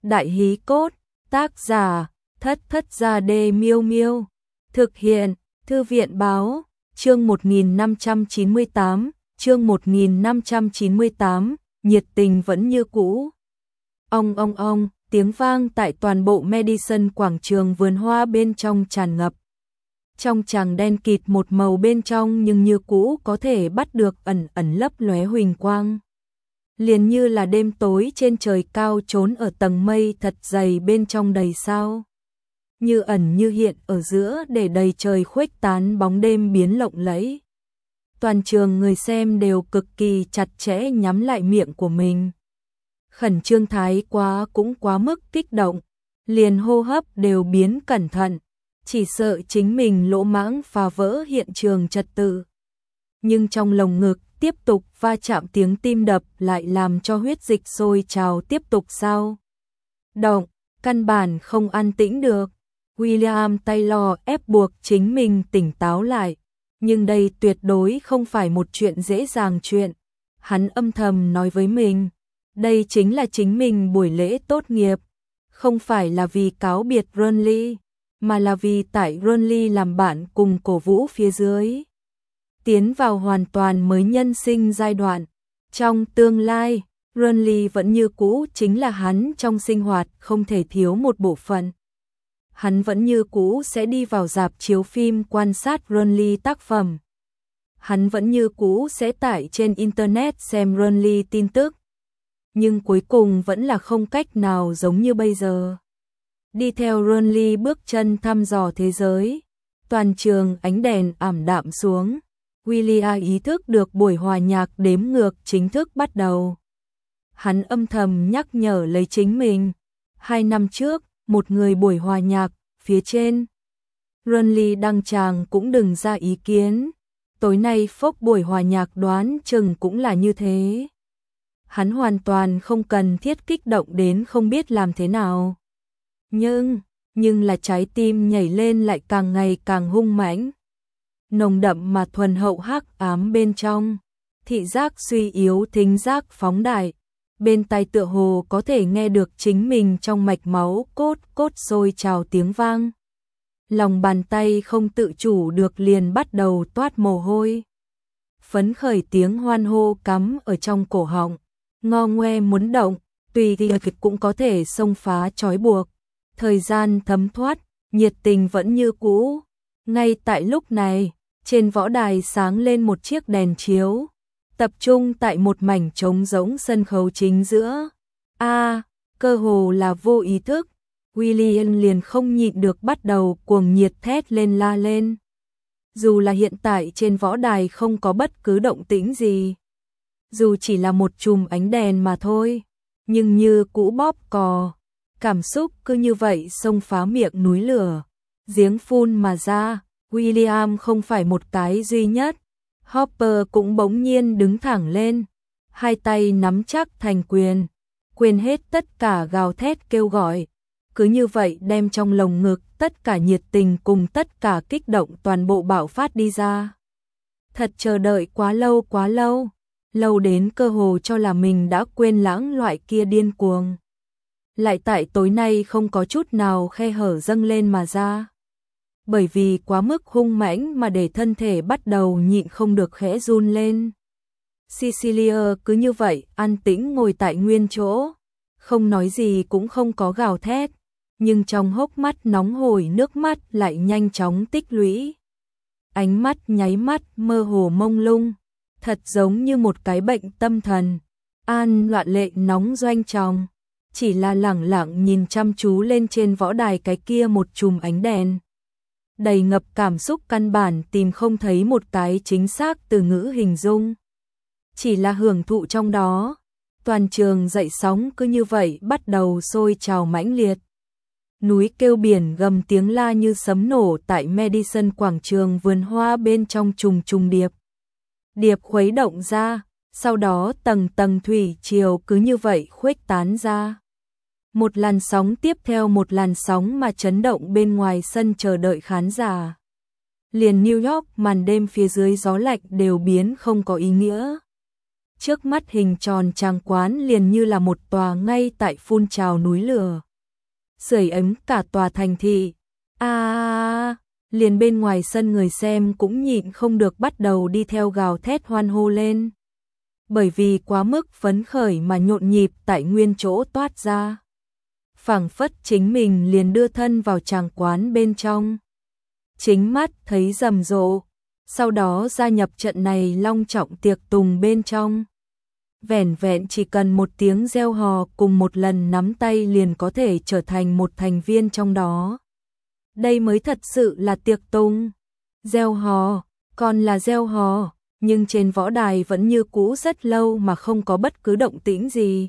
Đại hí cốt, tác giả, Thất Thất Gia Đê Miêu Miêu. Thực hiện, Thư viện báo, chương 1598, nhiệt tình vẫn như cũ. Ong, tiếng vang tại toàn bộ Madison quảng trường vườn hoa bên trong tràn ngập. Trong tràng đen kịt một màu bên trong nhưng như cũ có thể bắt được ẩn lấp lóe huỳnh quang. Liền như là đêm tối trên trời cao trốn ở tầng mây thật dày bên trong đầy sao. Như ẩn như hiện ở giữa để đầy trời khuếch tán bóng đêm biến lộng lẫy. Toàn trường người xem đều cực kỳ chặt chẽ nhắm lại miệng của mình. Khẩn trương thái quá cũng quá mức kích động, liền hô hấp đều biến cẩn thận, chỉ sợ chính mình lỗ mãng phá vỡ hiện trường trật tự. Nhưng trong lồng ngực tiếp tục va chạm tiếng tim đập lại làm cho huyết dịch sôi trào tiếp tục sao động, căn bản không an tĩnh được. William Taylor ép buộc chính mình tỉnh táo lại, nhưng đây tuyệt đối không phải một chuyện dễ dàng chuyện. Hắn âm thầm nói với mình, đây chính là chính mình buổi lễ tốt nghiệp, không phải là vì cáo biệt Ronly, mà là vì tại Ronly làm bạn cùng cổ vũ phía dưới. Tiến vào hoàn toàn mới nhân sinh giai đoạn. Trong tương lai, Ronly vẫn như cũ chính là hắn trong sinh hoạt không thể thiếu một bộ phận. Hắn vẫn như cũ sẽ đi vào rạp chiếu phim quan sát Ronly tác phẩm. Hắn vẫn như cũ sẽ tải trên Internet xem Ronly tin tức. Nhưng cuối cùng vẫn là không cách nào giống như bây giờ. Đi theo Ronly bước chân thăm dò thế giới. Toàn trường ánh đèn ảm đạm xuống. William ý thức được buổi hòa nhạc đếm ngược chính thức bắt đầu. Hắn âm thầm nhắc nhở lấy chính mình. 2 năm trước, một người buổi hòa nhạc, phía trên. Ronly đăng tràng cũng đừng ra ý kiến. Tối nay phốc buổi hòa nhạc đoán chừng cũng là như thế. Hắn hoàn toàn không cần thiết kích động đến không biết làm thế nào. Nhưng là trái tim nhảy lên lại càng ngày càng hung mãnh. Nồng đậm mà thuần hậu hắc ám bên trong, thị giác suy yếu thính giác phóng đại, bên tai tựa hồ có thể nghe được chính mình trong mạch máu cốt sôi trào tiếng vang. Lòng bàn tay không tự chủ được liền bắt đầu toát mồ hôi. Phấn khởi tiếng hoan hô cắm ở trong cổ họng, ngo ngoe muốn động, tùy thì cũng có thể xông phá trói buộc. Thời gian thấm thoát, nhiệt tình vẫn như cũ. Ngay tại lúc này, trên võ đài sáng lên một chiếc đèn chiếu, tập trung tại một mảnh trống rỗng sân khấu chính giữa. Cơ hồ là vô ý thức, William liền không nhịn được bắt đầu cuồng nhiệt thét lên la lên. Dù là hiện tại trên võ đài không có bất cứ động tĩnh gì, dù chỉ là một chùm ánh đèn mà thôi, nhưng như cũ bóp cò, cảm xúc cứ như vậy xông phá miệng núi lửa, giếng phun mà ra. William không phải một cái duy nhất, Hopper cũng bỗng nhiên đứng thẳng lên, hai tay nắm chắc thành quyền, quên hết tất cả gào thét kêu gọi, cứ như vậy đem trong lồng ngực tất cả nhiệt tình cùng tất cả kích động toàn bộ bạo phát đi ra. Thật chờ đợi quá lâu, lâu đến cơ hồ cho là mình đã quên lãng loại kia điên cuồng. Lại tại tối nay không có chút nào khe hở dâng lên mà ra. Bởi vì quá mức hung mãnh mà để thân thể bắt đầu nhịn không được khẽ run lên. Cecilia cứ như vậy an tĩnh ngồi tại nguyên chỗ, không nói gì cũng không có gào thét, nhưng trong hốc mắt nóng hổi nước mắt lại nhanh chóng tích lũy. Ánh mắt nháy mắt mơ hồ mông lung, thật giống như một cái bệnh tâm thần, loạn lệ nóng doanh tròng, chỉ là lẳng lặng nhìn chăm chú lên trên võ đài cái kia một chùm ánh đèn. Đầy ngập cảm xúc căn bản tìm không thấy một cái chính xác từ ngữ hình dung. Chỉ là hưởng thụ trong đó, toàn trường dậy sóng cứ như vậy bắt đầu sôi trào mãnh liệt. Núi kêu biển gầm tiếng la như sấm nổ tại Madison quảng trường vườn hoa bên trong trùng điệp. Điệp khuấy động ra, sau đó tầng tầng thủy triều cứ như vậy khuếch tán ra. Một làn sóng tiếp theo một làn sóng mà chấn động bên ngoài sân chờ đợi khán giả. Liền New York màn đêm phía dưới gió lạnh đều biến không có ý nghĩa. Trước mắt hình tròn tràng quán liền như là một tòa ngay tại phun trào núi lửa, sưởi ấm cả tòa thành thị. Liền bên ngoài sân người xem cũng nhịn không được bắt đầu đi theo gào thét hoan hô lên. Bởi vì quá mức phấn khởi mà nhộn nhịp tại nguyên chỗ toát ra. Phảng phất chính mình liền đưa thân vào tràng quán bên trong. Chính mắt thấy rầm rộ, sau đó gia nhập trận này long trọng tiệc tùng bên trong. Vẻn vẹn chỉ cần một tiếng reo hò cùng một lần nắm tay liền có thể trở thành một thành viên trong đó. Đây mới thật sự là tiệc tùng. Reo hò, còn là reo hò, nhưng trên võ đài vẫn như cũ rất lâu mà không có bất cứ động tĩnh gì.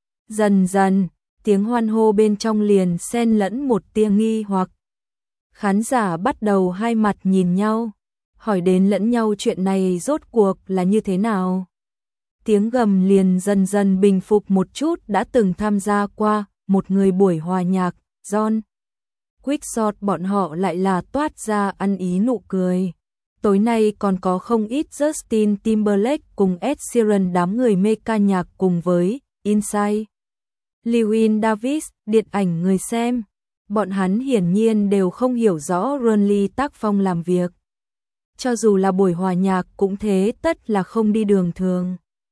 Dần dần, tiếng hoan hô bên trong liền xen lẫn một tia nghi hoặc. Khán giả bắt đầu hai mặt nhìn nhau, hỏi đến lẫn nhau chuyện này rốt cuộc là như thế nào. Tiếng gầm liền dần dần bình phục một chút. Đã từng tham gia qua một người buổi hòa nhạc, John Quickshot bọn họ lại là toát ra ăn ý nụ cười. Tối nay còn có không ít Justin Timberlake cùng Ed Sheeran, đám người mê ca nhạc cùng với Inside Llewyn Davis, điện ảnh người xem. Bọn hắn hiển nhiên đều không hiểu rõ Runley tác phong làm việc. Cho dù là buổi hòa nhạc cũng thế, tất là không đi đường thường.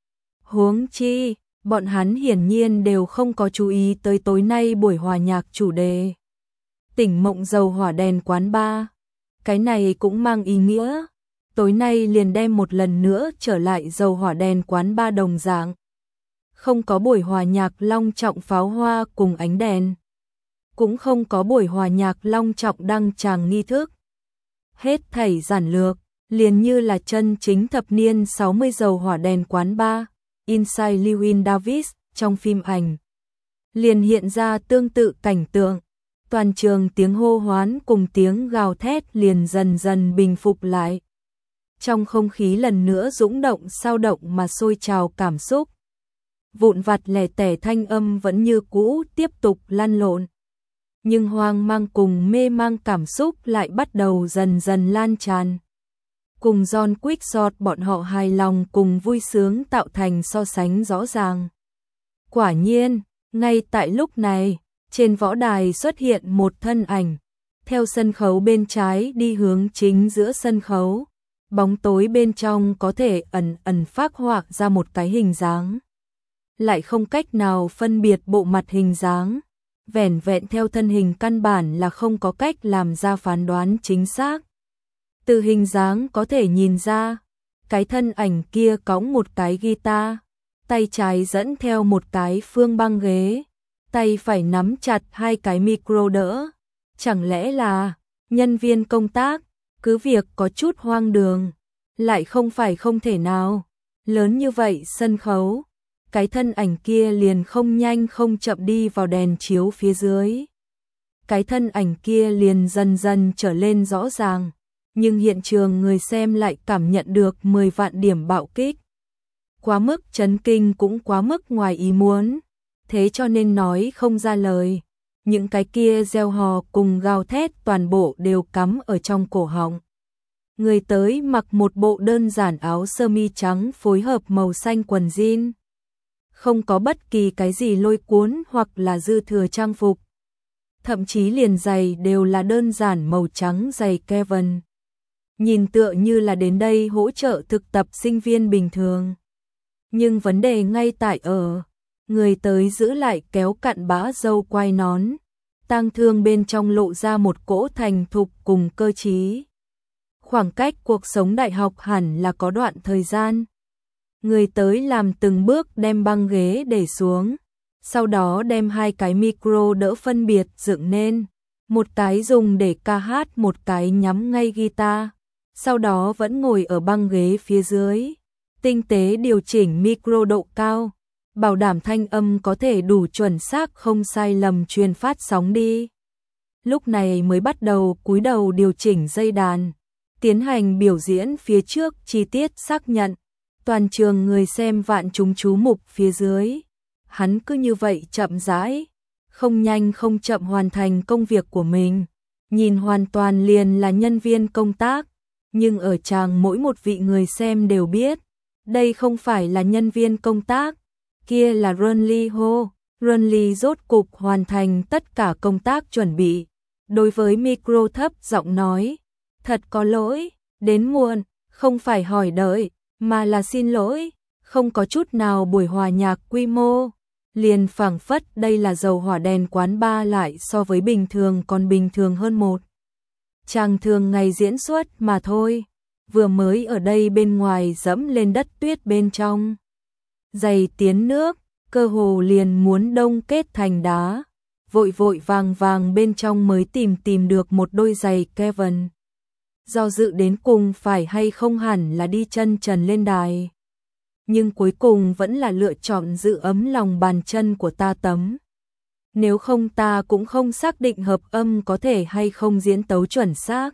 Huống chi, bọn hắn hiển nhiên đều không có chú ý tới tối nay buổi hòa nhạc chủ đề Tỉnh mộng dầu hỏa đèn quán bar. Cái này cũng mang ý nghĩa tối nay liền đem một lần nữa trở lại dầu hỏa đèn quán bar đồng dạng. Không có buổi hòa nhạc long trọng pháo hoa cùng ánh đèn, cũng không có buổi hòa nhạc long trọng đăng tràng nghi thức. Hết thảy giản lược, liền như là chân chính thập niên 60 dầu hỏa đèn quán bar, Inside Llewyn Davis trong phim ảnh. Liền hiện ra tương tự cảnh tượng, toàn trường tiếng hô hoán cùng tiếng gào thét liền dần dần bình phục lại. Trong không khí lần nữa dũng động sao động mà sôi trào cảm xúc. Vụn vặt lẻ tẻ thanh âm vẫn như cũ tiếp tục lăn lộn. Nhưng hoang mang cùng mê mang cảm xúc lại bắt đầu dần dần lan tràn. Cùng John Quickshot bọn họ hài lòng cùng vui sướng tạo thành so sánh rõ ràng. Quả nhiên, ngay tại lúc này, trên võ đài xuất hiện một thân ảnh, theo sân khấu bên trái đi hướng chính giữa sân khấu. Bóng tối bên trong có thể ẩn ẩn phác họa ra một cái hình dáng. Lại không cách nào phân biệt bộ mặt hình dáng. Vẻn vẹn theo thân hình căn bản là không có cách làm ra phán đoán chính xác. Từ hình dáng có thể nhìn ra, cái thân ảnh kia cõng một cái guitar, tay trái dẫn theo một cái phương băng ghế, tay phải nắm chặt hai cái micro đỡ. Chẳng lẽ là nhân viên công tác? Cứ việc có chút hoang đường, lại không phải không thể nào. Lớn như vậy sân khấu, cái thân ảnh kia liền không nhanh không chậm đi vào đèn chiếu phía dưới. Cái thân ảnh kia liền dần dần trở lên rõ ràng, nhưng hiện trường người xem lại cảm nhận được 10 vạn điểm bạo kích. Quá mức chấn kinh cũng quá mức ngoài ý muốn, thế cho nên nói không ra lời. Những cái kia reo hò cùng gào thét toàn bộ đều cắm ở trong cổ họng. Người tới mặc một bộ đơn giản áo sơ mi trắng phối hợp màu xanh quần jean. Không có bất kỳ cái gì lôi cuốn hoặc là dư thừa trang phục. Thậm chí liền giày đều là đơn giản màu trắng giày Kevin. Nhìn tựa như là đến đây hỗ trợ thực tập sinh viên bình thường. Nhưng vấn đề ngay tại ở, người tới giữ lại kéo cặn bã râu quai nón. Tang thương bên trong lộ ra một cỗ thành thục cùng cơ trí. Khoảng cách cuộc sống đại học hẳn là có đoạn thời gian. Người tới làm từng bước đem băng ghế để xuống, sau đó đem hai cái micro đỡ phân biệt dựng nên, một cái dùng để ca hát, một cái nhắm ngay guitar, sau đó vẫn ngồi ở băng ghế phía dưới, tinh tế điều chỉnh micro độ cao, bảo đảm thanh âm có thể đủ chuẩn xác không sai lầm truyền phát sóng đi. Lúc này mới bắt đầu cúi đầu điều chỉnh dây đàn, tiến hành biểu diễn phía trước chi tiết xác nhận. Toàn trường người xem vạn chúng chú mục phía dưới. Hắn cứ như vậy chậm rãi, không nhanh không chậm hoàn thành công việc của mình. Nhìn hoàn toàn liền là nhân viên công tác, nhưng ở tràng mỗi một vị người xem đều biết, Đây không phải là nhân viên công tác, kia là Runly hô. Runly rốt cục hoàn thành tất cả công tác chuẩn bị. Đối với micro thấp giọng nói, thật có lỗi, đến muộn, không phải hỏi đợi, mà là xin lỗi, không có chút nào buổi hòa nhạc quy mô. Liền phảng phất đây là dầu hỏa đèn quán bar lại so với bình thường còn bình thường hơn một. Chàng thường ngày diễn xuất mà thôi, vừa mới ở đây bên ngoài dẫm lên đất tuyết bên trong. Giày tiến nước, cơ hồ liền muốn đông kết thành đá. Vội vội vàng vàng bên trong mới tìm được một đôi giày Kevin. Do dự đến cùng phải hay không hẳn là đi chân trần lên đài. Nhưng cuối cùng vẫn là lựa chọn giữ ấm lòng bàn chân của ta tấm. Nếu không ta cũng không xác định hợp âm có thể hay không diễn tấu chuẩn xác.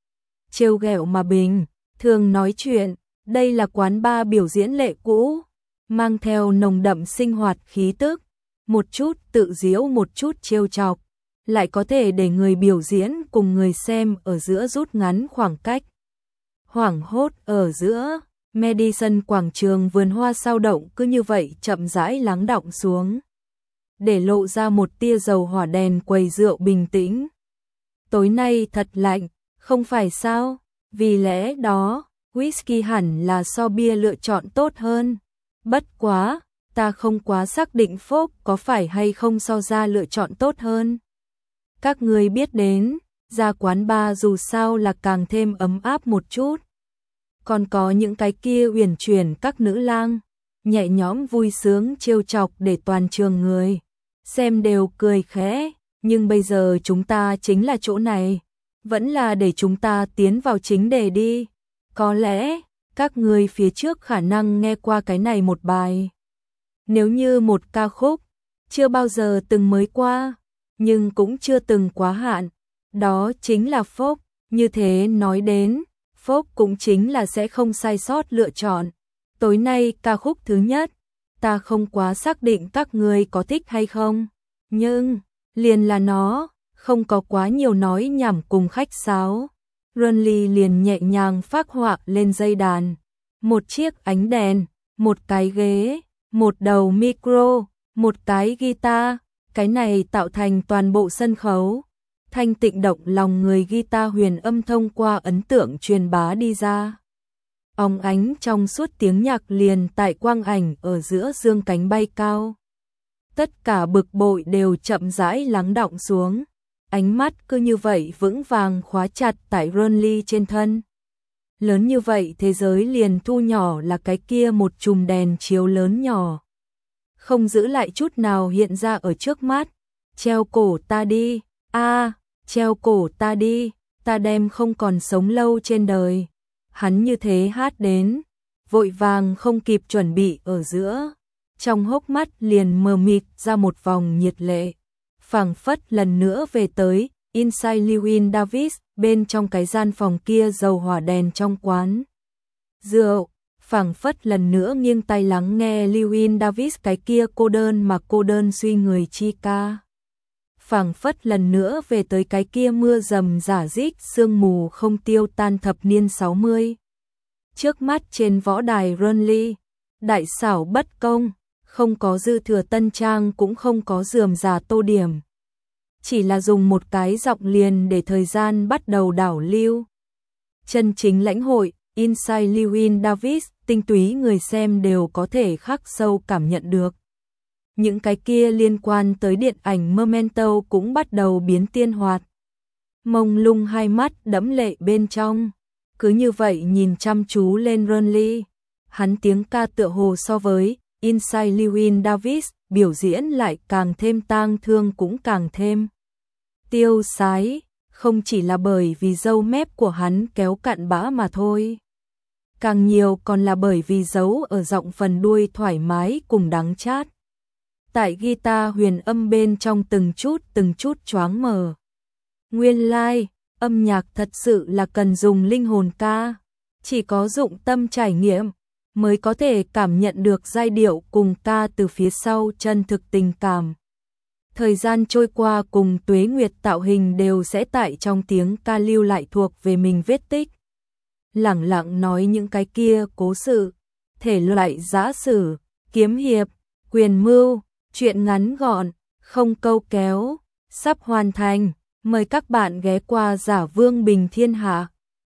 Trêu ghẹo mà bình, thường nói chuyện, đây là quán bar biểu diễn lệ cũ, mang theo nồng đậm sinh hoạt khí tức, một chút tự giễu một chút trêu chọc, lại có thể để người biểu diễn cùng người xem ở giữa rút ngắn khoảng cách. Hoảng hốt ở giữa, Madison quảng trường vườn hoa sao động cứ như vậy chậm rãi lắng đọng xuống, để lộ ra một tia dầu hỏa đèn quầy rượu bình tĩnh. Tối nay thật lạnh, không phải sao? Vì lẽ đó, whisky hẳn là so bia lựa chọn tốt hơn. Bất quá, ta không quá xác định phốc có phải hay không so ra lựa chọn tốt hơn. Các người biết đến, ra quán bar dù sao là càng thêm ấm áp một chút. Còn có những cái kia uyển chuyển các nữ lang, nhẹ nhõm vui sướng trêu chọc để toàn trường người xem đều cười khẽ, nhưng bây giờ chúng ta chính là chỗ này, vẫn là để chúng ta tiến vào chính đề đi. Có lẽ các người phía trước khả năng nghe qua cái này một bài. Nếu như một ca khúc chưa bao giờ từng mới qua, nhưng cũng chưa từng quá hạn, đó chính là folk. Như thế nói đến, folk cũng chính là sẽ không sai sót lựa chọn. Tối nay ca khúc thứ nhất, ta không quá xác định các người có thích hay không, nhưng liền là nó, không có quá nhiều nói nhảm cùng khách sáo. Runly liền nhẹ nhàng phác họa lên dây đàn, một chiếc ánh đèn, một cái ghế, một đầu micro, một cái guitar, cái này tạo thành toàn bộ sân khấu. Thanh tịnh động lòng người guitar huyền âm thông qua ấn tượng truyền bá đi ra. Óng ánh trong suốt tiếng nhạc liền tại quang ảnh ở giữa dương cánh bay cao. Tất cả bực bội đều chậm rãi lắng đọng xuống. Ánh mắt cứ như vậy vững vàng khóa chặt tại Runly trên thân. Lớn như vậy thế giới liền thu nhỏ là cái kia một chùm đèn chiếu lớn nhỏ. Không giữ lại chút nào hiện ra ở trước mắt. Treo cổ ta đi, treo cổ ta đi, ta đem không còn sống lâu trên đời. Hắn như thế hát đến, vội vàng không kịp chuẩn bị ở giữa. Trong hốc mắt liền mờ mịt ra một vòng nhiệt lệ. Phảng phất lần nữa về tới Inside Llewyn Davis, bên trong cái gian phòng kia dầu hỏa đèn trong quán rượu, phảng phất lần nữa nghiêng tai lắng nghe Llewyn Davis cái kia cô đơn mà cô đơn suy người chi ca. Phảng phất lần nữa về tới cái kia mưa rầm rả rích sương mù không tiêu tan thập niên 60. Trước mắt trên võ đài Runly, đại xảo bất công, không có dư thừa tân trang cũng không có rườm rà tô điểm. Chỉ là dùng một cái giọng liền để thời gian bắt đầu đảo lưu. Chân chính lãnh hội, Inside Llewyn Davis, tinh túy người xem đều có thể khắc sâu cảm nhận được. Những cái kia liên quan tới điện ảnh Memento cũng bắt đầu biến tiên hoạt. Mông lung hai mắt đẫm lệ bên trong, cứ như vậy nhìn chăm chú lên Runly. Hắn tiếng ca tựa hồ so với Inside Llewyn Davis biểu diễn lại càng thêm tang thương cũng càng thêm tiêu sái, không chỉ là bởi vì râu mép của hắn kéo cạn bã mà thôi. Càng nhiều còn là bởi vì giấu ở giọng phần đuôi thoải mái cùng đắng chát. Tại guitar huyền âm bên trong từng chút choáng mờ. Nguyên lai, âm nhạc thật sự là cần dùng linh hồn ca, chỉ có dụng tâm trải nghiệm mới có thể cảm nhận được giai điệu cùng ca từ phía sau chân thực tình cảm. Thời gian trôi qua cùng tuế nguyệt tạo hình đều sẽ tại trong tiếng ca lưu lại thuộc về mình vết tích. Lẳng lặng nói những cái kia cố sự, thể loại giã sử, kiếm hiệp, quyền mưu, truyện ngắn gọn, không câu kéo, sắp hoàn thành. Mời các bạn ghé qua Giả Vương Bình Thiên Hạ.